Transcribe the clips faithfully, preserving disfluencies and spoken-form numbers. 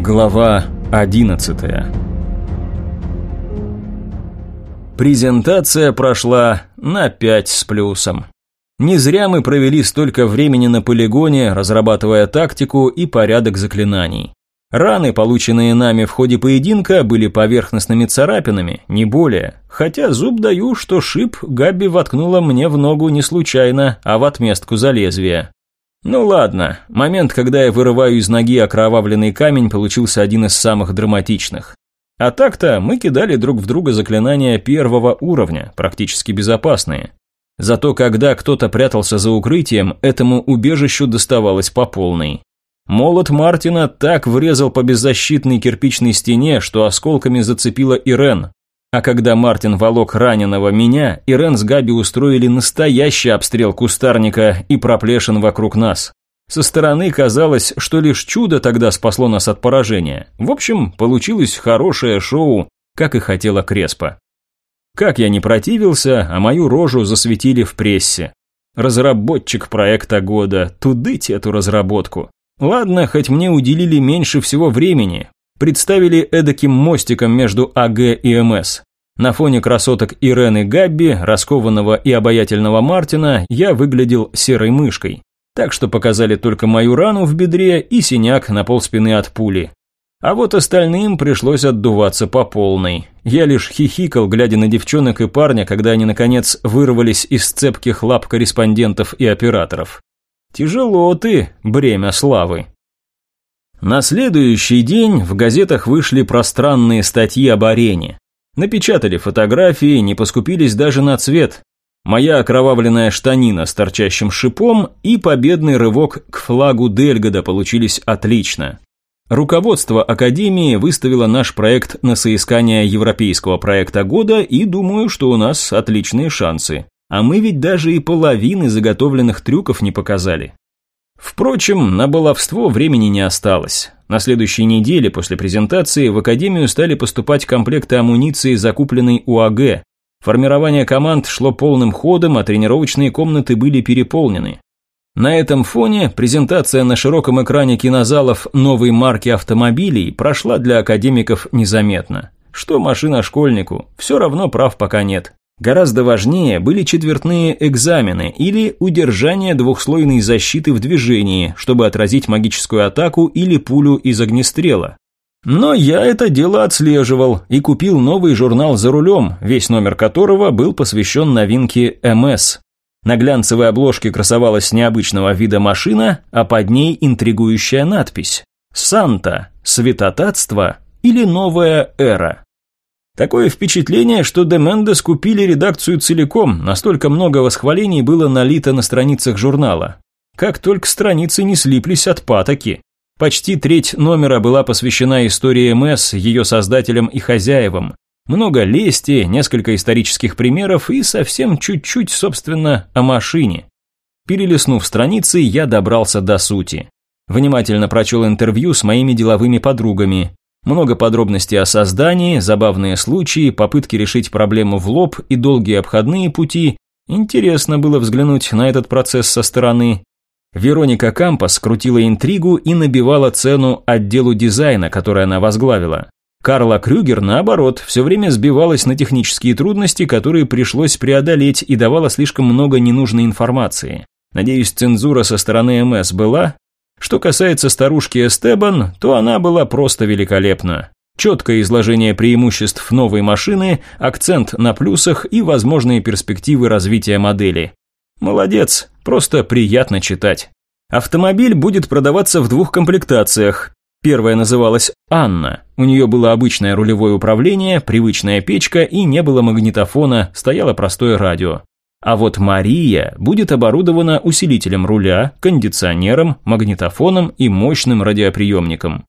Глава одиннадцатая. Презентация прошла на пять с плюсом. Не зря мы провели столько времени на полигоне, разрабатывая тактику и порядок заклинаний. Раны, полученные нами в ходе поединка, были поверхностными царапинами, не более. Хотя зуб даю, что шип Габи воткнула мне в ногу не случайно, а в отместку за лезвие. Ну ладно, момент, когда я вырываю из ноги окровавленный камень, получился один из самых драматичных. А так-то мы кидали друг в друга заклинания первого уровня, практически безопасные. Зато когда кто-то прятался за укрытием, этому убежищу доставалось по полной. Молот Мартина так врезал по беззащитной кирпичной стене, что осколками зацепила Ирен. А когда Мартин волок раненого меня, Ирен с Габи устроили настоящий обстрел кустарника и проплешин вокруг нас. Со стороны казалось, что лишь чудо тогда спасло нас от поражения. В общем, получилось хорошее шоу, как и хотела Креспа. Как я не противился, а мою рожу засветили в прессе. Разработчик проекта года, тудыть эту разработку. Ладно, хоть мне уделили меньше всего времени. Представили эдаким мостиком между АГ и МС. На фоне красоток Ирен и Габби, раскованного и обаятельного Мартина, я выглядел серой мышкой. Так что показали только мою рану в бедре и синяк на полспины от пули. А вот остальным пришлось отдуваться по полной. Я лишь хихикал, глядя на девчонок и парня, когда они наконец вырвались из цепких лап корреспондентов и операторов. Тяжело ты, бремя славы. На следующий день в газетах вышли пространные статьи об арене. Напечатали фотографии, не поскупились даже на цвет. Моя окровавленная штанина с торчащим шипом и победный рывок к флагу Дельгода получились отлично. Руководство Академии выставило наш проект на соискание Европейского проекта года, и думаю, что у нас отличные шансы. А мы ведь даже и половины заготовленных трюков не показали. Впрочем, на баловство времени не осталось. На следующей неделе после презентации в Академию стали поступать комплекты амуниции, закупленной у АГ. Формирование команд шло полным ходом, а тренировочные комнаты были переполнены. На этом фоне презентация на широком экране кинозалов новой марки автомобилей прошла для академиков незаметно. Что машина школьнику, все равно прав пока нет. Гораздо важнее были четвертные экзамены или удержание двухслойной защиты в движении, чтобы отразить магическую атаку или пулю из огнестрела. Но я это дело отслеживал и купил новый журнал «За рулем», весь номер которого был посвящен новинке МС. На глянцевой обложке красовалась необычного вида машина, а под ней интригующая надпись «Санта. Святотатство или новая эра». Такое впечатление, что Демендес купили редакцию целиком, настолько много восхвалений было налито на страницах журнала. Как только страницы не слиплись от патоки. Почти треть номера была посвящена истории МС, ее создателям и хозяевам. Много лести, несколько исторических примеров и совсем чуть-чуть, собственно, о машине. Перелистнув страницы, я добрался до сути. Внимательно прочел интервью с моими деловыми подругами. Много подробностей о создании, забавные случаи, попытки решить проблему в лоб и долгие обходные пути. Интересно было взглянуть на этот процесс со стороны. Вероника Кампос крутила интригу и набивала цену отделу дизайна, который она возглавила. Карла Крюгер, наоборот, все время сбивалась на технические трудности, которые пришлось преодолеть, и давала слишком много ненужной информации. Надеюсь, цензура со стороны МС была? Что касается старушки Эстебан, то она была просто великолепна. Четкое изложение преимуществ новой машины, акцент на плюсах и возможные перспективы развития модели. Молодец, просто приятно читать. Автомобиль будет продаваться в двух комплектациях. Первая называлась «Анна». У нее было обычное рулевое управление, привычная печка и не было магнитофона, стояло простое радио. А вот Мария будет оборудована усилителем руля, кондиционером, магнитофоном и мощным радиоприемником.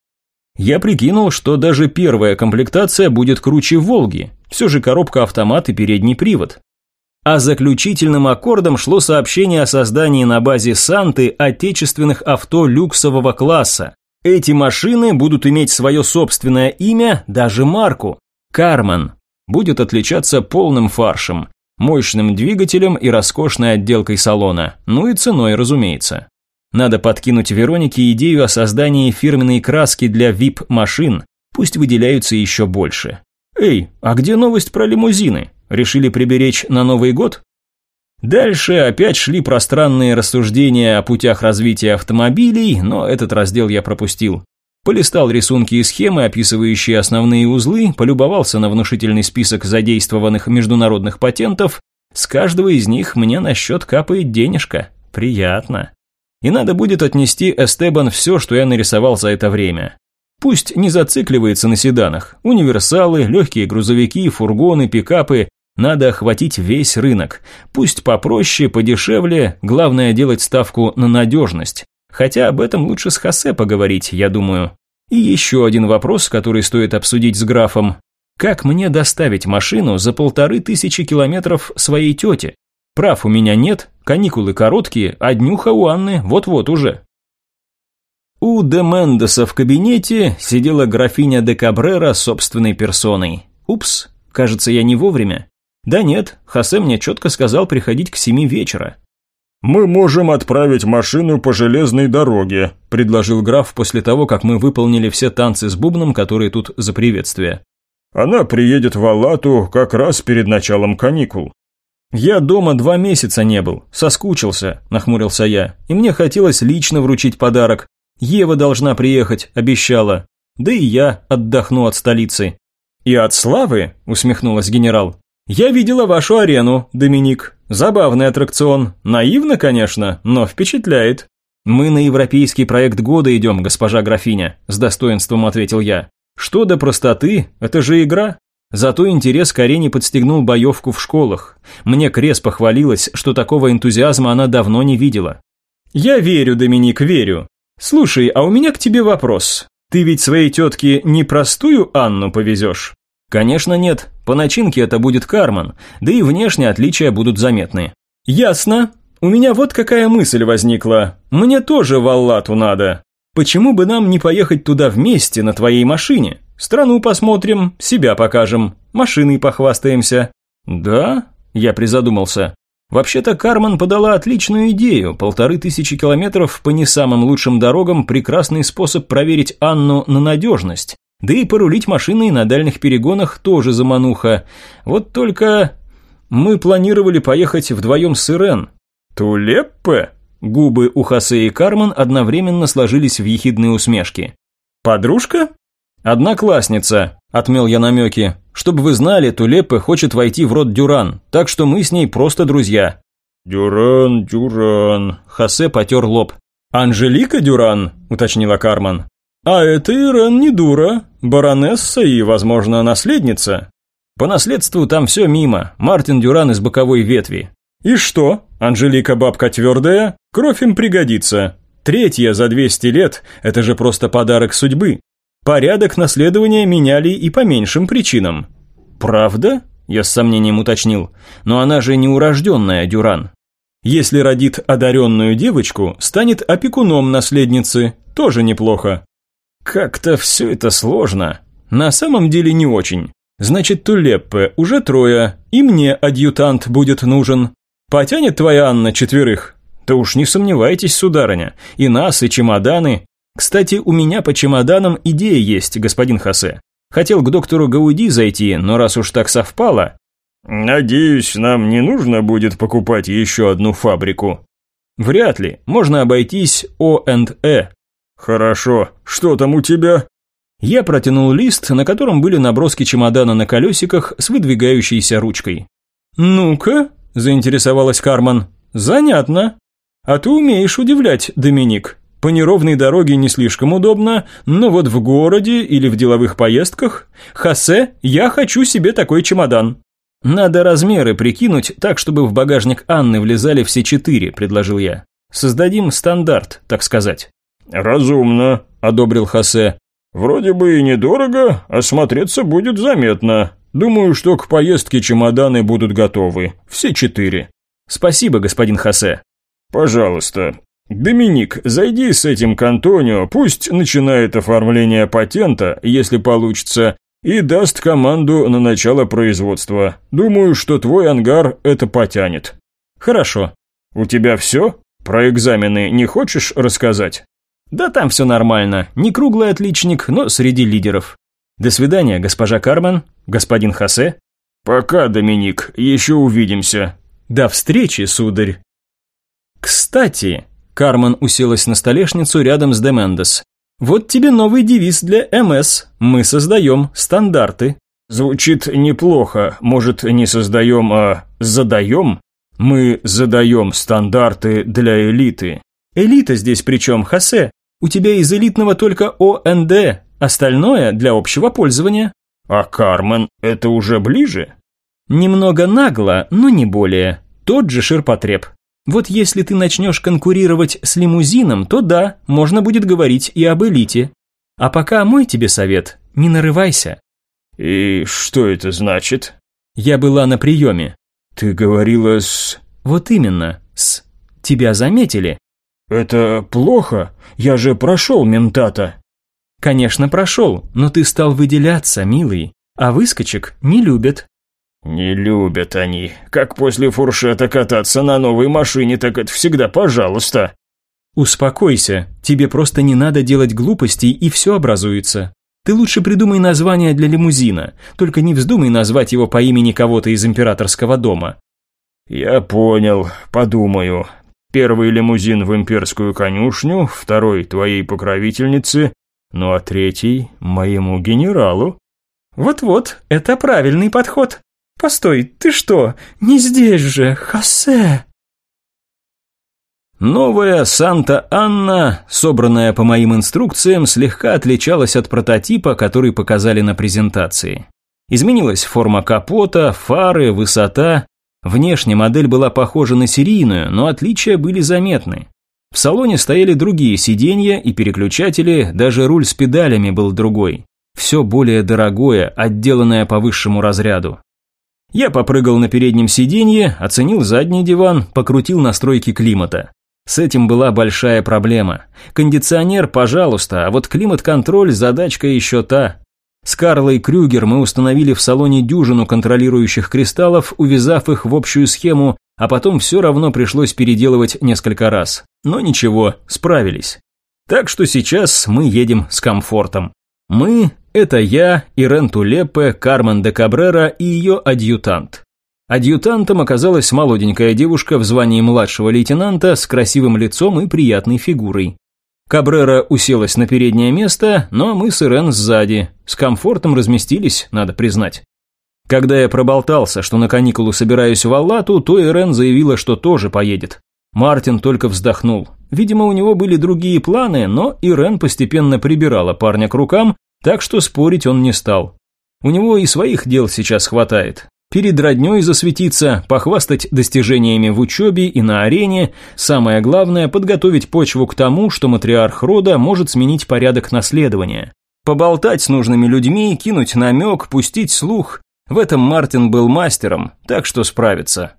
Я прикинул, что даже первая комплектация будет круче «Волги», все же коробка-автомат и передний привод. А заключительным аккордом шло сообщение о создании на базе «Санты» отечественных авто люксового класса. Эти машины будут иметь свое собственное имя, даже марку – «Карман». Будет отличаться полным фаршем, мощным двигателем и роскошной отделкой салона, ну и ценой, разумеется. Надо подкинуть Веронике идею о создании фирменной краски для ви ай пи-машин, пусть выделяются еще больше. Эй, а где новость про лимузины? Решили приберечь на Новый год? Дальше опять шли пространные рассуждения о путях развития автомобилей, но этот раздел я пропустил. Полистал рисунки и схемы, описывающие основные узлы, полюбовался на внушительный список задействованных международных патентов. С каждого из них мне на счет капает денежка. Приятно. И надо будет отнести Эстебан все, что я нарисовал за это время. Пусть не зацикливается на седанах. Универсалы, легкие грузовики, фургоны, пикапы. Надо охватить весь рынок. Пусть попроще, подешевле, главное делать ставку на надежность. Хотя об этом лучше с Хосе поговорить, я думаю. И еще один вопрос, который стоит обсудить с графом. Как мне доставить машину за полторы тысячи километров своей тете? Прав у меня нет, каникулы короткие, а днюха у Анны вот-вот уже. У де Мендеса в кабинете сидела графиня де Кабрера собственной персоной. Упс, кажется, я не вовремя. Да нет, Хосе мне четко сказал приходить к семи вечера. «Мы можем отправить машину по железной дороге», – предложил граф после того, как мы выполнили все танцы с бубном, которые тут за приветствие. «Она приедет в Алату как раз перед началом каникул». «Я дома два месяца не был, соскучился», – нахмурился я, – «и мне хотелось лично вручить подарок. Ева должна приехать, обещала. Да и я отдохну от столицы». «И от славы?» – усмехнулась генерал. «Я видела вашу арену, Доминик. Забавный аттракцион. Наивно, конечно, но впечатляет». «Мы на европейский проект года идем, госпожа графиня», – с достоинством ответил я. «Что до простоты, это же игра». Зато интерес к арене подстегнул боевку в школах. Мне Крес похвалилась, что такого энтузиазма она давно не видела. «Я верю, Доминик, верю. Слушай, а у меня к тебе вопрос. Ты ведь своей тетке не простую Анну повезешь?» «Конечно нет. По начинке это будет Карман, да и внешне отличия будут заметны». «Ясно. У меня вот какая мысль возникла. Мне тоже в Аллату надо. Почему бы нам не поехать туда вместе на твоей машине? Страну посмотрим, себя покажем, машиной похвастаемся». «Да?» – я призадумался. Вообще-то Карман подала отличную идею. Полторы тысячи километров по не самым лучшим дорогам – прекрасный способ проверить Анну на надежность. Да и порулить машиной на дальних перегонах тоже замануха. Вот только мы планировали поехать вдвоем с Ирен. «Тулеппе?» Губы у Хосе и Карман одновременно сложились в ехидные усмешки. «Подружка?» «Одноклассница», – отмел я намеки. «Чтобы вы знали, Тулеппе хочет войти в род Дюран, так что мы с ней просто друзья». «Дюран, Дюран», – Хосе потер лоб. «Анжелика Дюран», – уточнила Карман. «А это Ирен не дура, баронесса и, возможно, наследница». «По наследству там все мимо, Мартин Дюран из боковой ветви». «И что? Анжелика бабка твердая, кровь им пригодится. Третья за двести лет – это же просто подарок судьбы. Порядок наследования меняли и по меньшим причинам». «Правда?» – я с сомнением уточнил. «Но она же неурожденная Дюран». «Если родит одаренную девочку, станет опекуном наследницы, тоже неплохо». «Как-то все это сложно. На самом деле не очень. Значит, Тулеппе уже трое, и мне адъютант будет нужен. Потянет твоя Анна четверых? Да уж не сомневайтесь, сударыня, и нас, и чемоданы. Кстати, у меня по чемоданам идея есть, господин Хосе. Хотел к доктору Гауди зайти, но раз уж так совпало...» «Надеюсь, нам не нужно будет покупать еще одну фабрику». «Вряд ли, можно обойтись О энд Э». «Хорошо, что там у тебя?» Я протянул лист, на котором были наброски чемодана на колесиках с выдвигающейся ручкой. «Ну-ка», – заинтересовалась Карман, – «занятно. А ты умеешь удивлять, Доминик. По неровной дороге не слишком удобно, но вот в городе или в деловых поездках... Хосе, я хочу себе такой чемодан». «Надо размеры прикинуть так, чтобы в багажник Анны влезали все четыре», – предложил я. «Создадим стандарт, так сказать». «Разумно», – одобрил Хосе. «Вроде бы и недорого, а смотреться будет заметно. Думаю, что к поездке чемоданы будут готовы. Все четыре». «Спасибо, господин Хосе». «Пожалуйста. Доминик, зайди с этим к Антонио, пусть начинает оформление патента, если получится, и даст команду на начало производства. Думаю, что твой ангар это потянет». «Хорошо». «У тебя все?» Про экзамены не хочешь рассказать? Да там все нормально, не круглый отличник, но среди лидеров. До свидания, госпожа Кармен, господин Хосе. Пока, Доминик, еще увидимся. До встречи, сударь. Кстати, Кармен уселась на столешницу рядом с де Мендес. Вот тебе новый девиз для эм эс. Мы создаем стандарты. Звучит неплохо. Может, не создаем, а задаем? Мы задаем стандарты для элиты. Элита здесь при чем, Хосе? У тебя из элитного только о эн дэ, остальное для общего пользования. А Кармен, это уже ближе? Немного нагло, но не более. Тот же ширпотреб. Вот если ты начнешь конкурировать с лимузином, то да, можно будет говорить и об элите. А пока мой тебе совет, не нарывайся. И что это значит? Я была на приеме. Ты говорила с... Вот именно, с... Тебя заметили. Это плохо, я же прошел ментата. Конечно, прошел, но ты стал выделяться, милый, а выскочек не любят. Не любят они. Как после фуршета кататься на новой машине, так это всегда пожалуйста. Успокойся, тебе просто не надо делать глупостей, и все образуется. Ты лучше придумай название для лимузина, только не вздумай назвать его по имени кого-то из императорского дома. Я понял, подумаю. Первый лимузин в имперскую конюшню, второй твоей покровительнице, ну а третий моему генералу. Вот-вот, это правильный подход. Постой, ты что, не здесь же, Хосе? Новая Санта-Анна, собранная по моим инструкциям, слегка отличалась от прототипа, который показали на презентации. Изменилась форма капота, фары, высота. Внешне модель была похожа на серийную, но отличия были заметны. В салоне стояли другие сиденья и переключатели, даже руль с педалями был другой. Все более дорогое, отделанное по высшему разряду. Я попрыгал на переднем сиденье, оценил задний диван, покрутил настройки климата. С этим была большая проблема. Кондиционер, пожалуйста, а вот климат-контроль задачка еще та. С Карлой Крюгер мы установили в салоне дюжину контролирующих кристаллов, увязав их в общую схему, а потом все равно пришлось переделывать несколько раз. Но ничего, справились. Так что сейчас мы едем с комфортом. Мы – это я, Ирен Тулеппе, Кармен де Кабрера и ее адъютант. Адъютантом оказалась молоденькая девушка в звании младшего лейтенанта с красивым лицом и приятной фигурой. Кабрера уселась на переднее место, но мы с Ирен сзади. С комфортом разместились, надо признать. Когда я проболтался, что на каникулы собираюсь в Аллату, то Ирен заявила, что тоже поедет. Мартин только вздохнул. Видимо, у него были другие планы, но Ирен постепенно прибирала парня к рукам, так что спорить он не стал. У него и своих дел сейчас хватает. Перед роднёй засветиться, похвастать достижениями в учебе и на арене, самое главное – подготовить почву к тому, что матриарх рода может сменить порядок наследования. Поболтать с нужными людьми, кинуть намек, пустить слух – в этом Мартин был мастером, так что справится.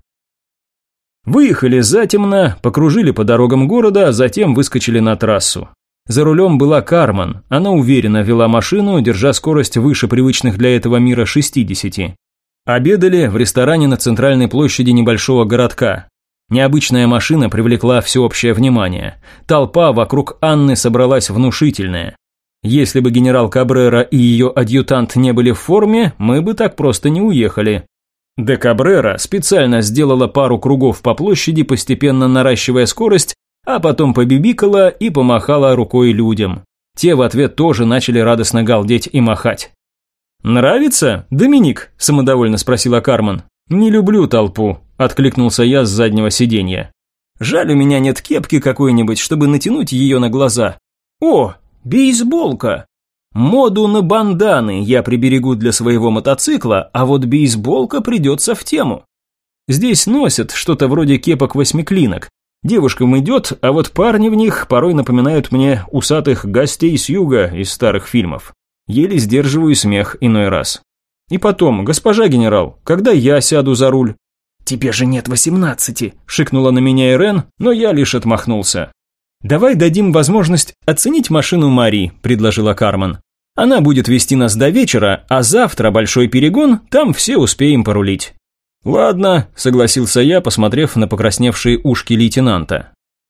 Выехали затемно, покружили по дорогам города, а затем выскочили на трассу. За рулем была Кармен, она уверенно вела машину, держа скорость выше привычных для этого мира шестидесяти. Обедали в ресторане на центральной площади небольшого городка. Необычная машина привлекла всеобщее внимание. Толпа вокруг Анны собралась внушительная. Если бы генерал Кабрера и ее адъютант не были в форме, мы бы так просто не уехали. Де Кабрера специально сделала пару кругов по площади, постепенно наращивая скорость, а потом побибикала и помахала рукой людям. Те в ответ тоже начали радостно галдеть и махать. «Нравится, Доминик?» – самодовольно спросила Кармен. «Не люблю толпу», – откликнулся я с заднего сиденья. «Жаль, у меня нет кепки какой-нибудь, чтобы натянуть ее на глаза. О, бейсболка! Моду на банданы я приберегу для своего мотоцикла, а вот бейсболка придется в тему. Здесь носят что-то вроде кепок-восьмиклинок. Девушкам идет, а вот парни в них порой напоминают мне усатых гостей с юга из старых фильмов. Еле сдерживаю смех иной раз. И потом, госпожа генерал, когда я сяду за руль?» «Тебе же нет восемнадцати», – шикнула на меня Ирен, но я лишь отмахнулся. «Давай дадим возможность оценить машину Мари», – предложила Кармен. «Она будет вести нас до вечера, а завтра большой перегон, там все успеем порулить». «Ладно», – согласился я, посмотрев на покрасневшие ушки лейтенанта.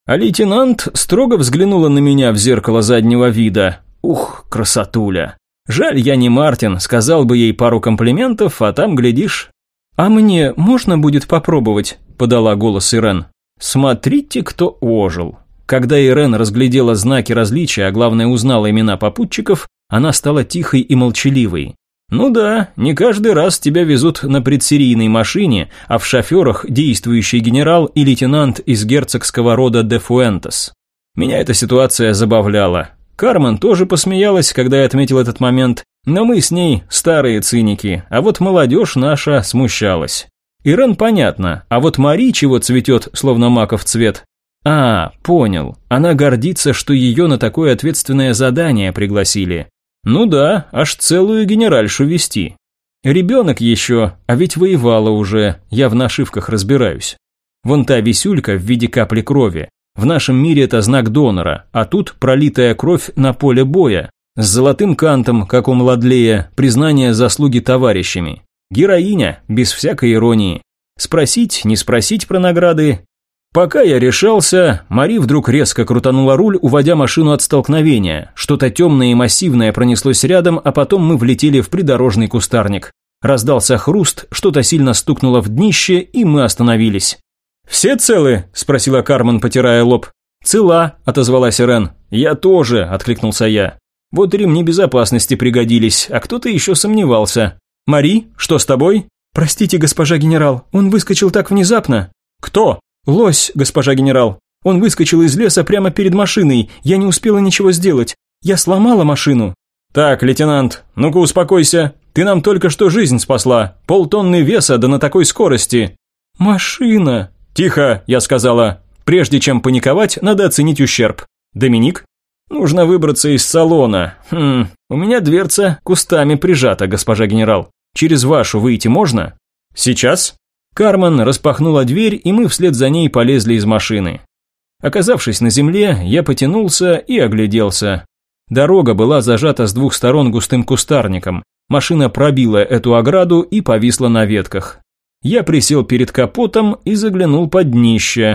А лейтенант строго взглянула на меня в зеркало заднего вида. Ух, красотуля. Жаль, я не Мартин, сказал бы ей пару комплиментов, а там, глядишь. «А мне можно будет попробовать?» – подала голос Ирен. Смотрите, кто ожил. Когда Ирен разглядела знаки различия, а главное узнала имена попутчиков, она стала тихой и молчаливой. Ну да, не каждый раз тебя везут на предсерийной машине, а в шоферах действующий генерал и лейтенант из герцогского рода де Фуэнтес. Меня эта ситуация забавляла. Кармен тоже посмеялась, когда я отметил этот момент, но мы с ней старые циники, а вот молодежь наша смущалась. Ирен понятно, а вот Мари чего цветет, словно маков цвет. А, понял, она гордится, что ее на такое ответственное задание пригласили. Ну да, аж целую генеральшу вести. Ребенок еще, а ведь воевала уже, я в нашивках разбираюсь. Вон та висюлька в виде капли крови. В нашем мире это знак донора, а тут пролитая кровь на поле боя. С золотым кантом, как у Младлея, признание заслуги товарищами. Героиня, без всякой иронии. Спросить, не спросить про награды. Пока я решался, Мари вдруг резко крутанула руль, уводя машину от столкновения. Что-то темное и массивное пронеслось рядом, а потом мы влетели в придорожный кустарник. Раздался хруст, что-то сильно стукнуло в днище, и мы остановились. «Все целы?» – спросила Кармен, потирая лоб. «Цела», – отозвалась Ирен. «Я тоже», – откликнулся я. Вот ремни безопасности пригодились, а кто-то еще сомневался. «Мари, что с тобой?» «Простите, госпожа генерал, он выскочил так внезапно». «Кто?» «Лось, госпожа генерал. Он выскочил из леса прямо перед машиной, я не успела ничего сделать. Я сломала машину». «Так, лейтенант, ну-ка успокойся. Ты нам только что жизнь спасла. Полтонны веса, да на такой скорости». «Машина». «Тихо», я сказала. «Прежде чем паниковать, надо оценить ущерб». «Доминик?» «Нужно выбраться из салона. Хм, у меня дверца кустами прижата, госпожа генерал. Через вашу выйти можно?» «Сейчас?» Кармен распахнула дверь, и мы вслед за ней полезли из машины. Оказавшись на земле, я потянулся и огляделся. Дорога была зажата с двух сторон густым кустарником. Машина пробила эту ограду и повисла на ветках. Я присел перед капотом и заглянул под днище.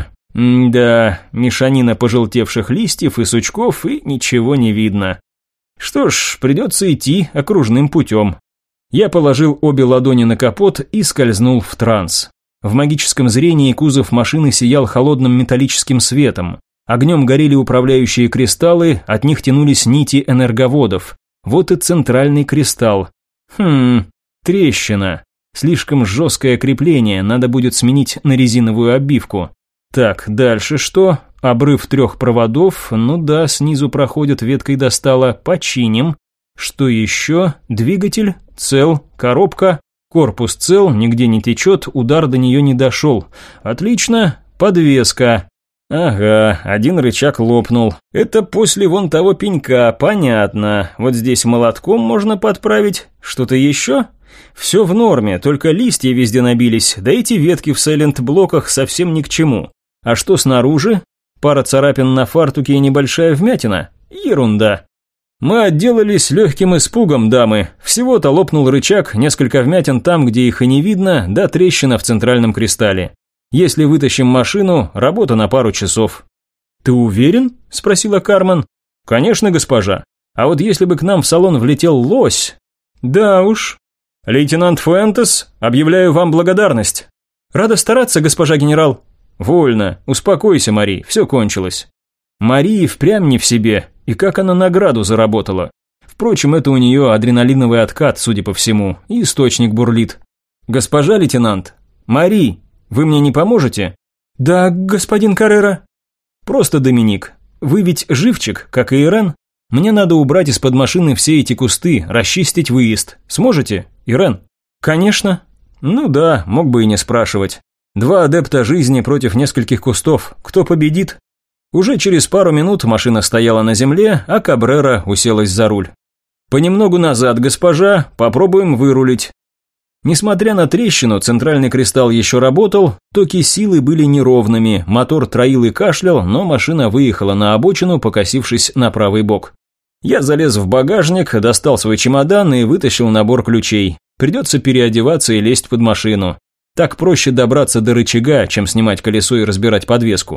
М-да, мешанина пожелтевших листьев и сучков, и ничего не видно. Что ж, придется идти окружным путем. Я положил обе ладони на капот и скользнул в транс. В магическом зрении кузов машины сиял холодным металлическим светом. Огнем горели управляющие кристаллы, от них тянулись нити энерговодов. Вот и центральный кристалл. Хм, трещина. Слишком жесткое крепление, надо будет сменить на резиновую обивку. Так, дальше что? Обрыв трех проводов, ну да, снизу проходит, веткой достала, починим. Что еще? Двигатель цел, коробка, корпус цел, нигде не течет, удар до нее не дошел. Отлично, подвеска. Ага, один рычаг лопнул. Это после вон того пенька, понятно. Вот здесь молотком можно подправить. Что-то еще? Все в норме, только листья везде набились, да эти ветки в сайлент-блоках совсем ни к чему. А что снаружи? Пара царапин на фартуке и небольшая вмятина? Ерунда. Мы отделались легким испугом, дамы. Всего-то лопнул рычаг, несколько вмятин там, где их и не видно, да трещина в центральном кристалле. Если вытащим машину, работа на пару часов. «Ты уверен?» – спросила Кармен. «Конечно, госпожа. А вот если бы к нам в салон влетел лось...» «Да уж». «Лейтенант Фуэнтес, объявляю вам благодарность». «Рада стараться, госпожа генерал». «Вольно. Успокойся, Мари, все кончилось». Мари впрямь не в себе, и как она награду заработала. Впрочем, это у нее адреналиновый откат, судя по всему, и источник бурлит. «Госпожа лейтенант, Мари, вы мне не поможете?» «Да, господин Каррера». «Просто Доминик. Вы ведь живчик, как и Ирен? Мне надо убрать из-под машины все эти кусты, расчистить выезд. Сможете, Ирен?» «Конечно». «Ну да, мог бы и не спрашивать. Два адепта жизни против нескольких кустов. Кто победит?» Уже через пару минут машина стояла на земле, а Кабрера уселась за руль. «Понемногу назад, госпожа, попробуем вырулить». Несмотря на трещину, центральный кристалл еще работал, токи силы были неровными, мотор троил и кашлял, но машина выехала на обочину, покосившись на правый бок. Я залез в багажник, достал свой чемодан и вытащил набор ключей. Придется переодеваться и лезть под машину. Так проще добраться до рычага, чем снимать колесо и разбирать подвеску.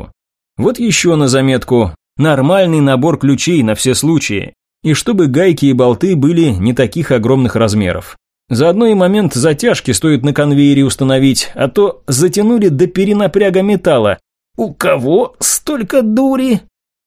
Вот еще на заметку. Нормальный набор ключей на все случаи. И чтобы гайки и болты были не таких огромных размеров. Заодно и момент затяжки стоит на конвейере установить, а то затянули до перенапряга металла. У кого столько дури?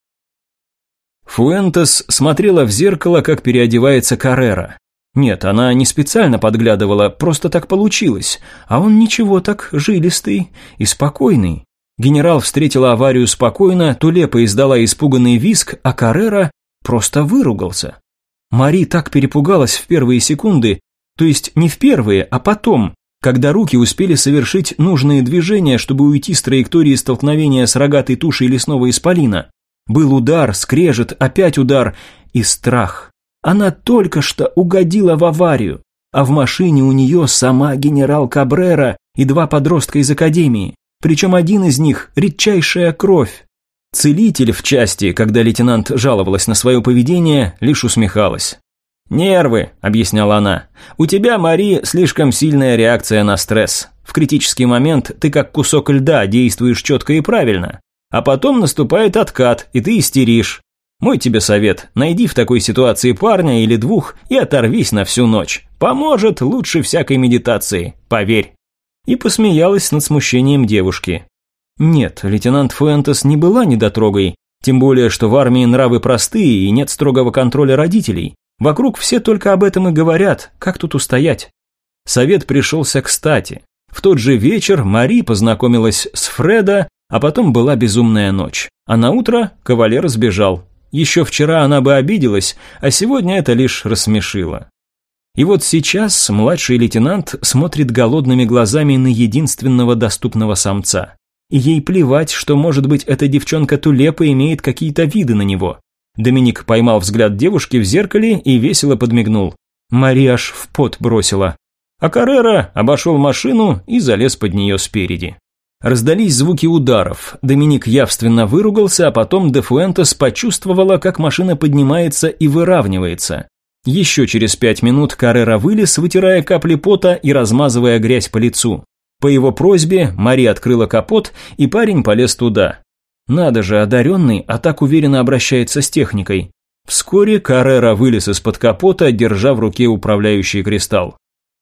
Фуэнтес смотрела в зеркало, как переодевается Каррера. Нет, она не специально подглядывала, просто так получилось. А он ничего так жилистый и спокойный. Генерал встретила аварию спокойно, Тулепа издала испуганный визг, а Каррера просто выругался. Мари так перепугалась в первые секунды, то есть не в первые, а потом, когда руки успели совершить нужные движения, чтобы уйти с траектории столкновения с рогатой тушей лесного исполина. Был удар, скрежет, опять удар и страх. Она только что угодила в аварию, а в машине у нее сама генерал Кабрера и два подростка из академии, причем один из них – редчайшая кровь. Целитель в части, когда лейтенант жаловалась на свое поведение, лишь усмехалась. «Нервы», – объясняла она. «У тебя, Мари, слишком сильная реакция на стресс. В критический момент ты как кусок льда действуешь четко и правильно. А потом наступает откат, и ты истеришь. Мой тебе совет – найди в такой ситуации парня или двух и оторвись на всю ночь. Поможет лучше всякой медитации, поверь». И посмеялась над смущением девушки. Нет, лейтенант Фуэнтес не была недотрогой, тем более, что в армии нравы простые и нет строгого контроля родителей. Вокруг все только об этом и говорят, как тут устоять. Совет пришелся кстати. В тот же вечер Мари познакомилась с Фредо, а потом была безумная ночь. А на утро кавалер сбежал. Еще вчера она бы обиделась, а сегодня это лишь рассмешило. И вот сейчас младший лейтенант смотрит голодными глазами на единственного доступного самца. И ей плевать, что, может быть, эта девчонка Тулепа имеет какие-то виды на него. Доминик поймал взгляд девушки в зеркале и весело подмигнул. Мари аж в пот бросила. А Каррера обошел машину и залез под нее спереди. Раздались звуки ударов. Доминик явственно выругался, а потом де Фуэнтес почувствовала, как машина поднимается и выравнивается. Еще через пять минут Каррера вылез, вытирая капли пота и размазывая грязь по лицу. По его просьбе Мари открыла капот, и парень полез туда. Надо же, одаренный, а так уверенно обращается с техникой. Вскоре Каррера вылез из-под капота, держа в руке управляющий кристалл.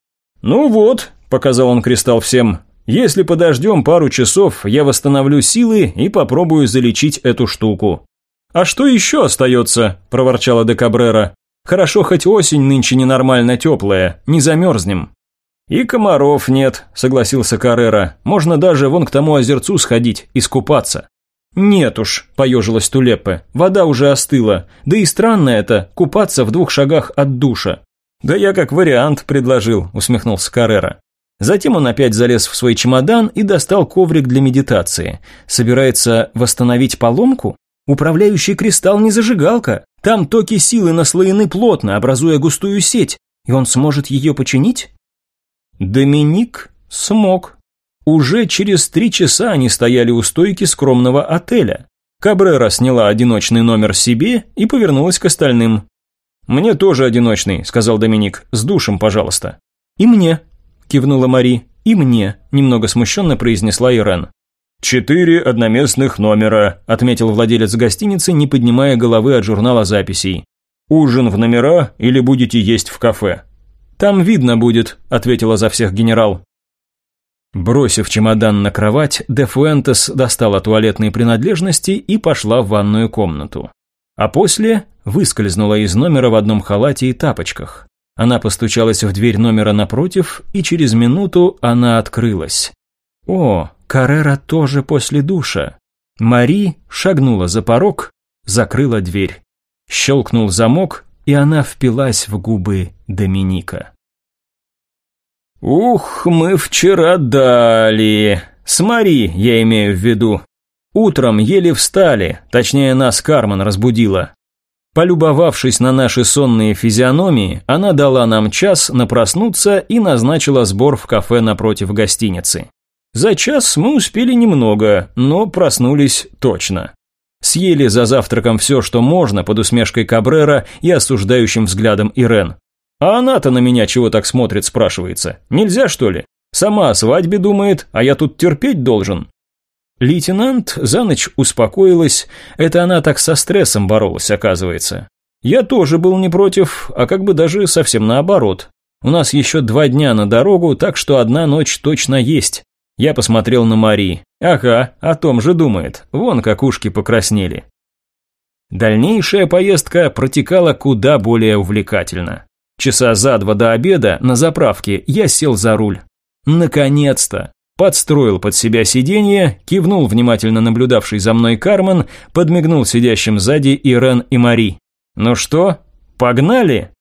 «Ну вот», – показал он кристалл всем, – «если подождем пару часов, я восстановлю силы и попробую залечить эту штуку». «А что еще остается?» – проворчала де Кабрера. «Хорошо, хоть осень нынче ненормально теплая, не замерзнем». «И комаров нет», – согласился Каррера. «Можно даже вон к тому озерцу сходить, искупаться». «Нет уж», – поежилась Тулепа, – «вода уже остыла. Да и странно это, купаться в двух шагах от душа». «Да я как вариант предложил», – усмехнулся Каррера. Затем он опять залез в свой чемодан и достал коврик для медитации. Собирается восстановить поломку? Управляющий кристалл не зажигалка. Там токи силы наслоены плотно, образуя густую сеть, и он сможет ее починить? Доминик смог. Уже через три часа они стояли у стойки скромного отеля. Кабрера сняла одиночный номер себе и повернулась к остальным. «Мне тоже одиночный», – сказал Доминик, – «с душем, пожалуйста». «И мне», – кивнула Мари, – «и мне», – немного смущенно произнесла Ирен. «Четыре одноместных номера», – отметил владелец гостиницы, не поднимая головы от журнала записей. «Ужин в номера или будете есть в кафе?» «Там видно будет», – ответила за всех генерал. Бросив чемодан на кровать, де Фуэнтес достала туалетные принадлежности и пошла в ванную комнату. А после выскользнула из номера в одном халате и тапочках. Она постучалась в дверь номера напротив, и через минуту она открылась. О, Каррера тоже после душа. Мари шагнула за порог, закрыла дверь. Щелкнул замок, и она впилась в губы Доминика. «Ух, мы вчера дали. С Мари, я имею в виду. Утром еле встали, точнее нас Кармен разбудила. Полюбовавшись на наши сонные физиономии, она дала нам час на проснуться и назначила сбор в кафе напротив гостиницы. За час мы успели немного, но проснулись точно. Съели за завтраком все, что можно, под усмешкой Кабрера и осуждающим взглядом Ирен. А она-то на меня чего так смотрит, спрашивается. Нельзя, что ли? Сама о свадьбе думает, а я тут терпеть должен. Лейтенант за ночь успокоилась, это она так со стрессом боролась, оказывается. Я тоже был не против, а как бы даже совсем наоборот. У нас еще два дня на дорогу, так что одна ночь точно есть. Я посмотрел на Мари. Ага, о том же думает, вон как ушки покраснели. Дальнейшая поездка протекала куда более увлекательно. Часа за два до обеда на заправке я сел за руль. Наконец-то! Подстроил под себя сиденье, кивнул внимательно наблюдавший за мной Кармен, подмигнул сидящим сзади Ирен и Мари. «Ну что, погнали?»